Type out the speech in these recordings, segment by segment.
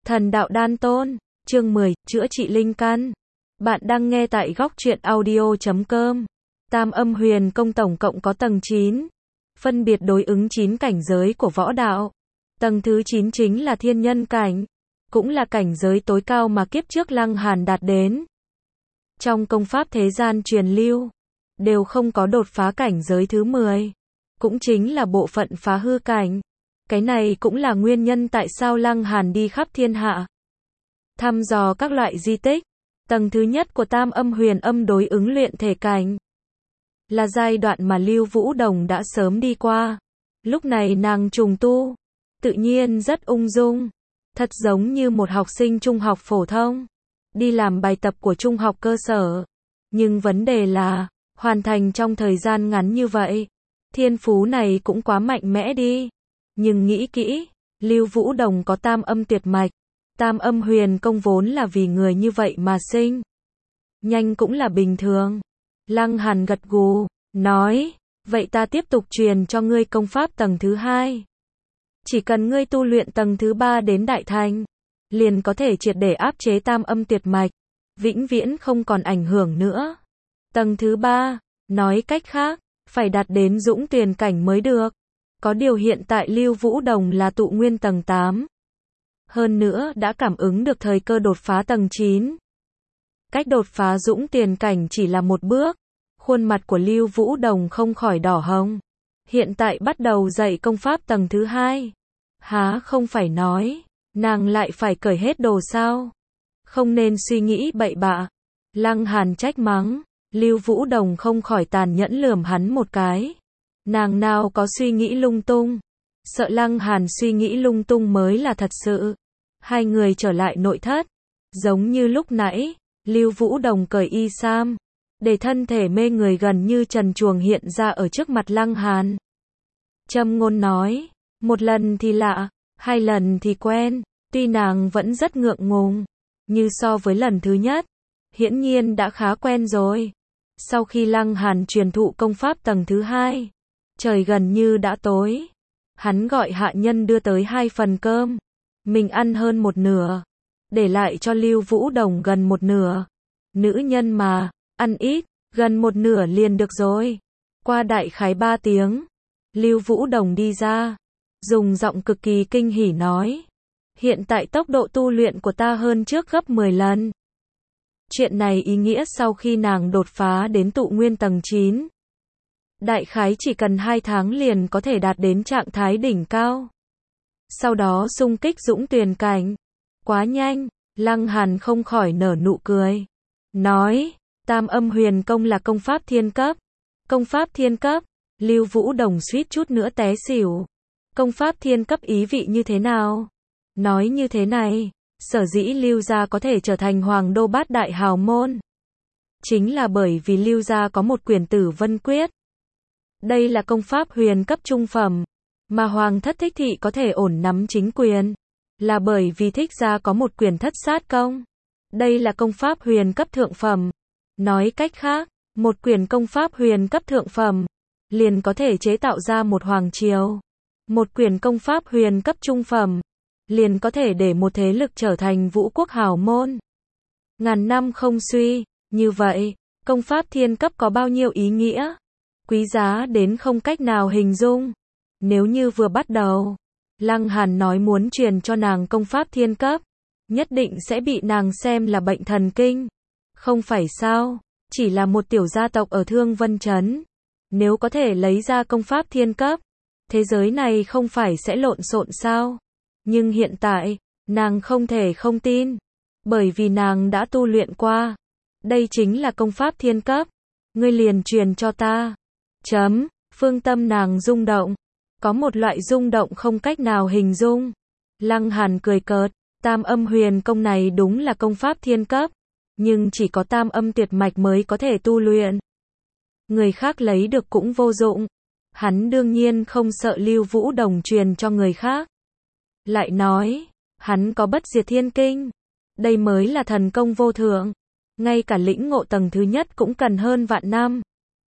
Thần đạo đan tôn, chương 10, chữa trị linh căn. Bạn đang nghe tại góc truyện audio.com. Tam âm huyền công tổng cộng có tầng 9, phân biệt đối ứng 9 cảnh giới của võ đạo. Tầng thứ 9 chính là thiên nhân cảnh, cũng là cảnh giới tối cao mà kiếp trước Lăng Hàn đạt đến. Trong công pháp thế gian truyền lưu, đều không có đột phá cảnh giới thứ 10, cũng chính là bộ phận phá hư cảnh. Cái này cũng là nguyên nhân tại sao Lăng Hàn đi khắp thiên hạ, thăm dò các loại di tích. Tầng thứ nhất của tam âm huyền âm đối ứng luyện thể cảnh, là giai đoạn mà Lưu Vũ Đồng đã sớm đi qua. Lúc này nàng trùng tu, tự nhiên rất ung dung, thật giống như một học sinh trung học phổ thông, đi làm bài tập của trung học cơ sở. Nhưng vấn đề là, hoàn thành trong thời gian ngắn như vậy, thiên phú này cũng quá mạnh mẽ đi. Nhưng nghĩ kỹ, Lưu Vũ Đồng có tam âm tuyệt mạch, tam âm huyền công vốn là vì người như vậy mà sinh. Nhanh cũng là bình thường. Lăng Hàn gật gù, nói, vậy ta tiếp tục truyền cho ngươi công pháp tầng thứ 2. Chỉ cần ngươi tu luyện tầng thứ 3 đến đại thành, liền có thể triệt để áp chế tam âm tuyệt mạch, vĩnh viễn không còn ảnh hưởng nữa. Tầng thứ 3, nói cách khác, phải đạt đến dũng tuyền cảnh mới được. Có điều hiện tại Lưu Vũ Đồng là tụ nguyên tầng 8. Hơn nữa đã cảm ứng được thời cơ đột phá tầng 9. Cách đột phá dũng tiền cảnh chỉ là một bước. Khuôn mặt của Lưu Vũ Đồng không khỏi đỏ hồng. Hiện tại bắt đầu dạy công pháp tầng thứ 2. Há không phải nói, nàng lại phải cởi hết đồ sao? Không nên suy nghĩ bậy bạ. Lăng Hàn trách mắng. Lưu Vũ Đồng không khỏi tàn nhẫn lườm hắn một cái. Nàng nào có suy nghĩ lung tung. Sợ Lăng Hàn suy nghĩ lung tung mới là thật sự. Hai người trở lại nội thất. Giống như lúc nãy, Lưu Vũ Đồng cởi y sam, để thân thể mê người gần như trần truồng hiện ra ở trước mặt Lăng Hàn. Châm ngôn nói, một lần thì lạ, hai lần thì quen. Tuy nàng vẫn rất ngượng ngùng, như so với lần thứ nhất, hiển nhiên đã khá quen rồi. Sau khi Lăng Hàn truyền thụ công pháp tầng thứ 2, trời gần như đã tối. Hắn gọi hạ nhân đưa tới 2 phần cơm. Mình ăn hơn một nửa, để lại cho Lưu Vũ Đồng gần một nửa. Nữ nhân mà, ăn ít, gần một nửa liền được rồi. Qua đại khái 3 tiếng, Lưu Vũ Đồng đi ra, dùng giọng cực kỳ kinh hỉ nói. Hiện tại tốc độ tu luyện của ta hơn trước gấp 10 lần. Chuyện này ý nghĩa sau khi nàng đột phá đến tụ nguyên tầng 9. Đại khái chỉ cần 2 tháng liền có thể đạt đến trạng thái đỉnh cao. Sau đó xung kích dũng tuyền cảnh. Quá nhanh, Lăng Hàn không khỏi nở nụ cười. Nói, tam âm huyền công là công pháp thiên cấp. Công pháp thiên cấp, Lưu Vũ Đồng suýt chút nữa té xỉu. Công pháp thiên cấp ý vị như thế nào? Nói như thế này, sở dĩ Lưu gia có thể trở thành hoàng đô bát đại hào môn, chính là bởi vì Lưu gia có một quyển Tử Vân Quyết. Đây là công pháp huyền cấp trung phẩm, mà Hoàng thất Thích thị có thể ổn nắm chính quyền, là bởi vì Thích gia có một quyển Thất Sát Công. Đây là công pháp huyền cấp thượng phẩm. Nói cách khác, một quyển công pháp huyền cấp thượng phẩm, liền có thể chế tạo ra một hoàng triều. Một quyển công pháp huyền cấp trung phẩm, liền có thể để một thế lực trở thành vũ quốc hào môn. Ngàn năm không suy, như vậy, công pháp thiên cấp có bao nhiêu ý nghĩa? Quý giá đến không cách nào hình dung. Nếu như vừa bắt đầu, Lăng Hàn nói muốn truyền cho nàng công pháp thiên cấp, nhất định sẽ bị nàng xem là bệnh thần kinh. Không phải sao, chỉ là một tiểu gia tộc ở Thương Vân Trấn. Nếu có thể lấy ra công pháp thiên cấp, thế giới này không phải sẽ lộn xộn sao? Nhưng hiện tại, nàng không thể không tin, bởi vì nàng đã tu luyện qua. Đây chính là công pháp thiên cấp, ngươi liền truyền cho ta. Phương tâm nàng rung động, có một loại rung động không cách nào hình dung. Lăng Hàn cười cợt, tam âm huyền công này đúng là công pháp thiên cấp, nhưng chỉ có tam âm tuyệt mạch mới có thể tu luyện. Người khác lấy được cũng vô dụng. Hắn đương nhiên không sợ Lưu Vũ Đồng truyền cho người khác. Lại nói, hắn có bất diệt thiên kinh. Đây mới là thần công vô thượng. Ngay cả lĩnh ngộ tầng thứ nhất cũng cần hơn vạn năm.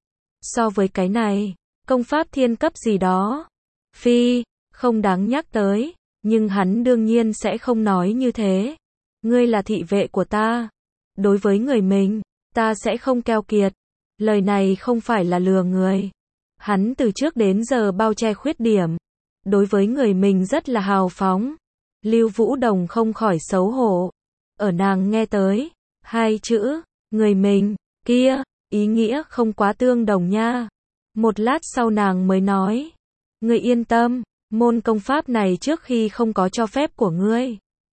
So với cái này, công pháp thiên cấp gì đó, phi, không đáng nhắc tới. Nhưng hắn đương nhiên sẽ không nói như thế. Ngươi là thị vệ của ta. Đối với người mình, ta sẽ không keo kiệt. Lời này không phải là lừa người. Hắn từ trước đến giờ bao che khuyết điểm. Đối với người mình rất là hào phóng. Lưu Vũ Đồng không khỏi xấu hổ. Ở nàng nghe tới, hai chữ, người mình, kia, ý nghĩa không quá tương đồng nha. Một lát sau nàng mới nói. Ngươi yên tâm, môn công pháp này trước khi không có cho phép của ngươi.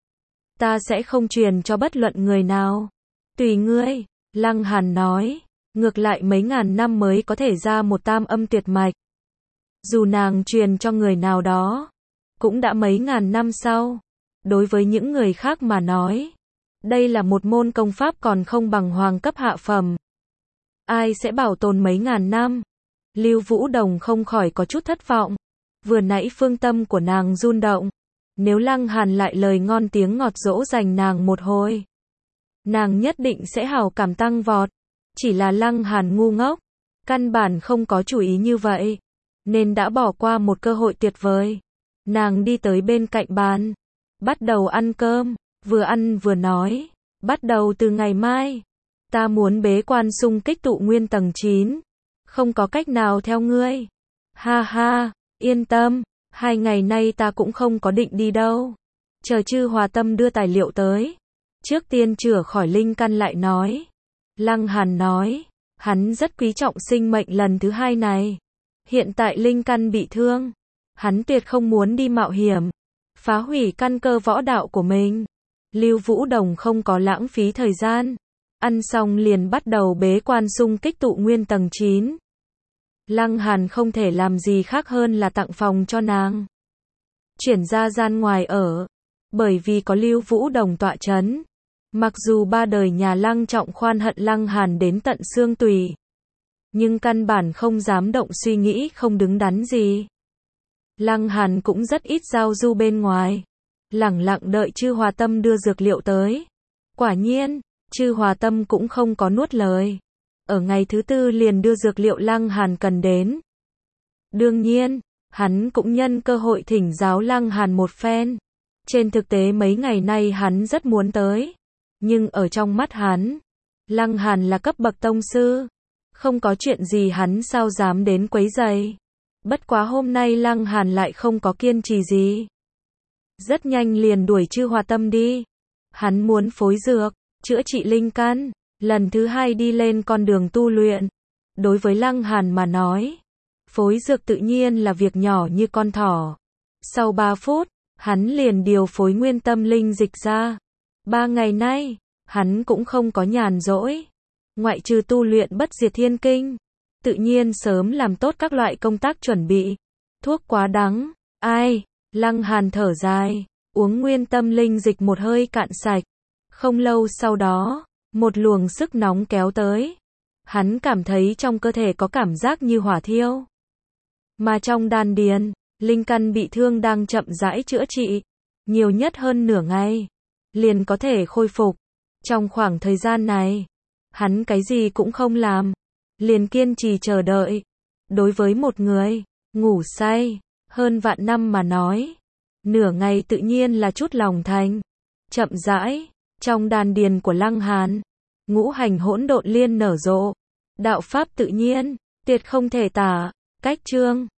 Ta sẽ không truyền cho bất luận người nào. Tùy ngươi, Lăng Hàn nói. Ngược lại mấy ngàn năm mới có thể ra một tam âm tuyệt mạch. Dù nàng truyền cho người nào đó, cũng đã mấy ngàn năm sau. Đối với những người khác mà nói, đây là một môn công pháp còn không bằng hoàng cấp hạ phẩm. Ai sẽ bảo tồn mấy ngàn năm? Lưu Vũ Đồng không khỏi có chút thất vọng. Vừa nãy phương tâm của nàng run động. Nếu Lăng Hàn lại lời ngon tiếng ngọt dỗ dành nàng một hồi, nàng nhất định sẽ hào cảm tăng vọt. Chỉ là Lăng Hàn ngu ngốc, căn bản không có chủ ý như vậy, nên đã bỏ qua một cơ hội tuyệt vời. Nàng đi tới bên cạnh bàn, bắt đầu ăn cơm, vừa ăn vừa nói, bắt đầu từ ngày mai, ta muốn bế quan xung kích tụ nguyên tầng 9, không có cách nào theo ngươi. Ha ha, yên tâm, 2 ngày nay ta cũng không có định đi đâu. Chờ Chư Hòa Tâm đưa tài liệu tới, trước tiên chữa khỏi linh căn lại nói. Lăng Hàn nói, hắn rất quý trọng sinh mệnh lần thứ 2 này. Hiện tại linh căn bị thương, hắn tuyệt không muốn đi mạo hiểm, phá hủy căn cơ võ đạo của mình. Lưu Vũ Đồng không có lãng phí thời gian, ăn xong liền bắt đầu bế quan xung kích tụ nguyên tầng 9. Lăng Hàn không thể làm gì khác hơn là tặng phòng cho nàng, chuyển ra gian ngoài ở, bởi vì có Lưu Vũ Đồng tọa chấn. Mặc dù ba đời nhà Lăng Trọng khoan hận Lăng Hàn đến tận xương tủy, nhưng căn bản không dám động suy nghĩ không đứng đắn gì. Lăng Hàn cũng rất ít giao du bên ngoài, lẳng lặng đợi Chư Hòa Tâm đưa dược liệu tới. Quả nhiên, Chư Hòa Tâm cũng không có nuốt lời. Ở ngày thứ 4 liền đưa dược liệu Lăng Hàn cần đến. Đương nhiên, hắn cũng nhân cơ hội thỉnh giáo Lăng Hàn một phen. Trên thực tế mấy ngày nay hắn rất muốn tới, nhưng ở trong mắt hắn, Lăng Hàn là cấp bậc tông sư, không có chuyện gì hắn sao dám đến quấy rầy. Bất quá hôm nay Lăng Hàn lại không có kiên trì gì, rất nhanh liền đuổi Chư Hòa Tâm đi. Hắn muốn phối dược, chữa trị linh căn, lần thứ 2 đi lên con đường tu luyện. Đối với Lăng Hàn mà nói, phối dược tự nhiên là việc nhỏ như con thỏ. Sau 3 phút, hắn liền điều phối nguyên tâm linh dịch ra. 3 ngày nay, hắn cũng không có nhàn rỗi. Ngoại trừ tu luyện bất diệt thiên kinh, tự nhiên sớm làm tốt các loại công tác chuẩn bị. Thuốc quá đắng, ai, Lăng Hàn thở dài, uống nguyên tâm linh dịch một hơi cạn sạch. Không lâu sau đó, một luồng sức nóng kéo tới. Hắn cảm thấy trong cơ thể có cảm giác như hỏa thiêu. Mà trong đan điền, linh căn bị thương đang chậm rãi chữa trị. Nhiều nhất hơn nửa ngày, liền có thể khôi phục. Trong khoảng thời gian này, hắn cái gì cũng không làm, liền kiên trì chờ đợi. Đối với một người ngủ say hơn vạn năm mà nói, nửa ngày tự nhiên là chút lòng thành. Chậm rãi, trong đan điền của Lăng Hàn, ngũ hành hỗn độn liên nở rộ, đạo pháp tự nhiên, tuyệt không thể tả. Cách chương